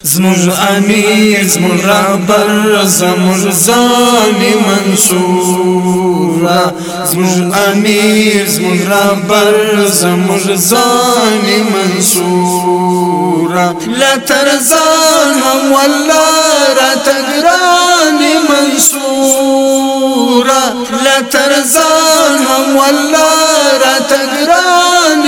زموږ امیر زموږ رهبر زموږ ځاني منصور زموږ امیر زموږ رهبر زموږ ځاني منصور لا ترزان هم والله راته ګران منصور لا ترزان هم والله راته ګران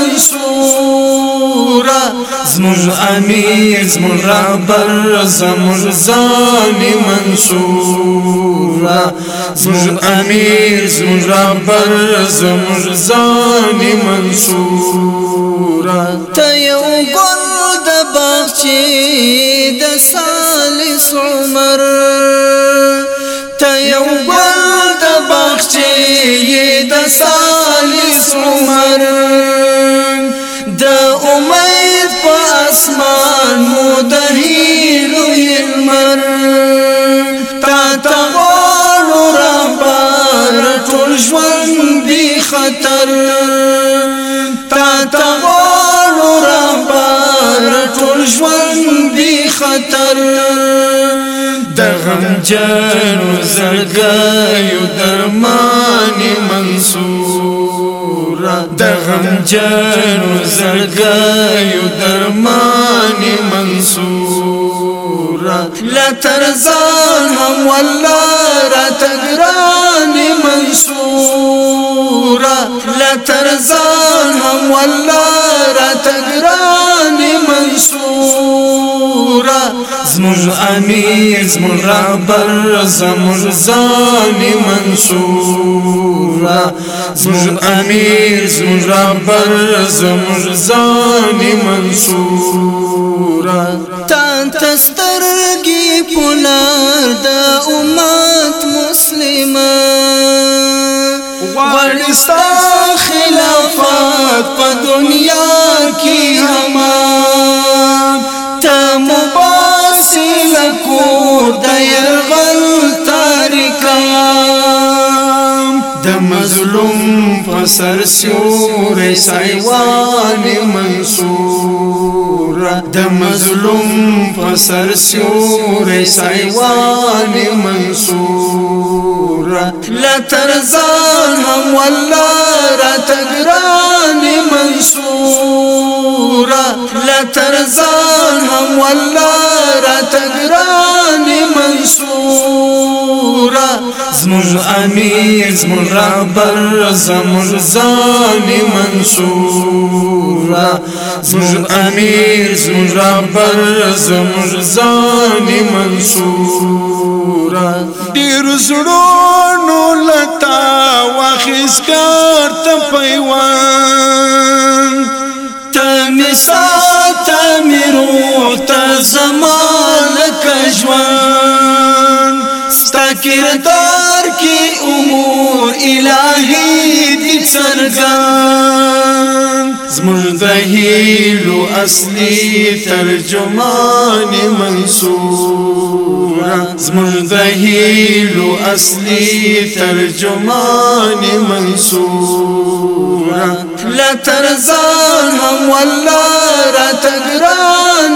منصور زموږ امیر زموږ رهبر زموږ ځاني منصور زموږ امیر زموږ رهبر زموږ ځاني منصور ته یو ګل د باغچې د ثالث عمر ته یو ګل د باغچې د ثالث عمر د امید په اسمان مو د هیلو هلمر تا ته غواړو رهبر ټول ژوند بې خطر تا ته غواړو رهبر ټول ژوند بې خطر د غمجنو زړګیو درمان منصور د غمجنو زړګیو درمان منصور لا ترزان هم والله راته ګران منصور لا ترزان هم والله راته ګران منصور زموږ امیر زموږ رهبر زموږ ځاني منصور زموږ امیر زموږ رهبر زموږ ځاني منصور تا سترګې پولار د امت مسلمه غواړي ستا خلافت په دنیا کې همان ته مباسي لکور د یرغل تاریکام د مظلوم په سر سیوری سایوان منصور د مظلوم په سر سیوری سایوان منصور لا ترزان هم والله راته ګران منصور لا ترزان هم والله راته ګران منصور زموږ امیر زموږ رهبر زموږ ځاني منصور زموږ امیر زموږ رهبر زموږ ځاني منصور ډېر زړونو لتا واخیستګار ته پیوند ته مې ساته مې روح ته زما لکه ژوند ستا کردار کې امور الهي دي څرګند زموږ د هیلو اصلي ترجمان منصور زموږ د هیلو اصلي ترجمان منصور لا ترزان هم والله راته ګران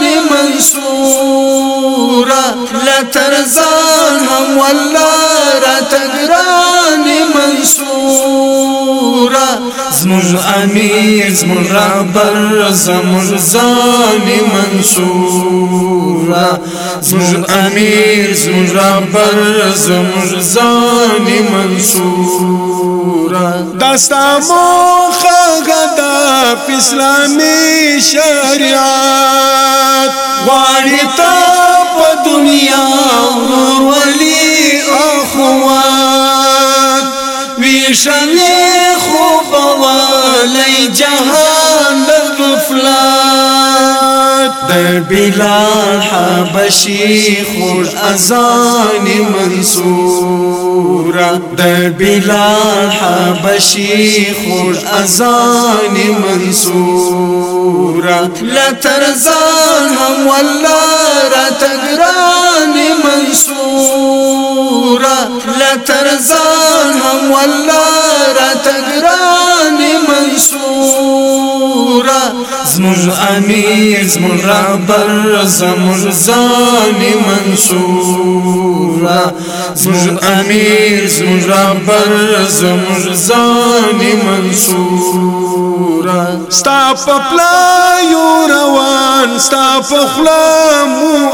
منصور لا ترزان هم والله راته ګران منصور زموږ امیر زموږ رهبر زموږ ځاني منصور زموږ امیر زموږ رهبر زموږ ځاني منصور دا ستا موخه هدف اسلامي شریعت غواړي ته په دنیا ورولي اخوات ویشلې خوب والی جهان غفلات د بلال حبشي خور اذان منصور د بلال حبشي خور اذان منصور لا ترزان هم والله راته ګران منصور لا ترزان هم والله راته ګران منصور زمر امیر زمر رهبر زمر ځان منصور زمر امیر زمر رهبر زمر ځان منصور ستا په پلایو روان ستا په خلا مو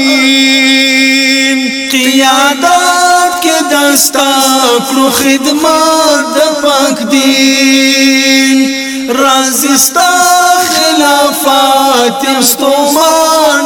امین قیادت کې دستا کړو خدمت د پاک دین رازستا خلافات استومان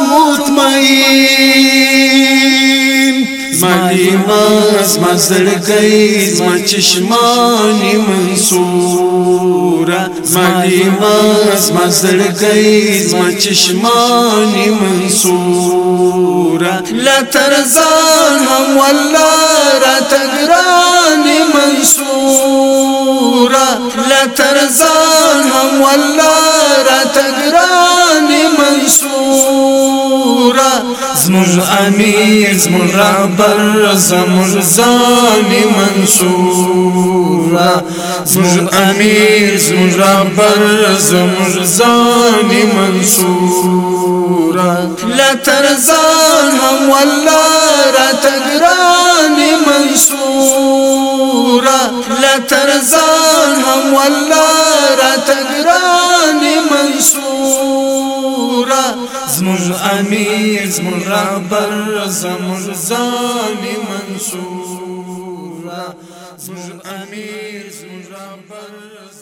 مطمئن زمالی زما زړګی زما چشمانی منصورا زمالی زما زړګی زما چشمانی منصورا لا ترزان هم والله را تګران منصورا لا ترزان هم والله را تګران منصورا زمر امیر زمر رهبر زمر ځان منصور زمر امیر زمر رهبر زمر ځان منصور لا ترزان هم والله را تګران منصور لا ترزان هم والله را تګران منصور زمر امیر زمر رهبر زمر ځان منصور زمر امیر زمر رهبر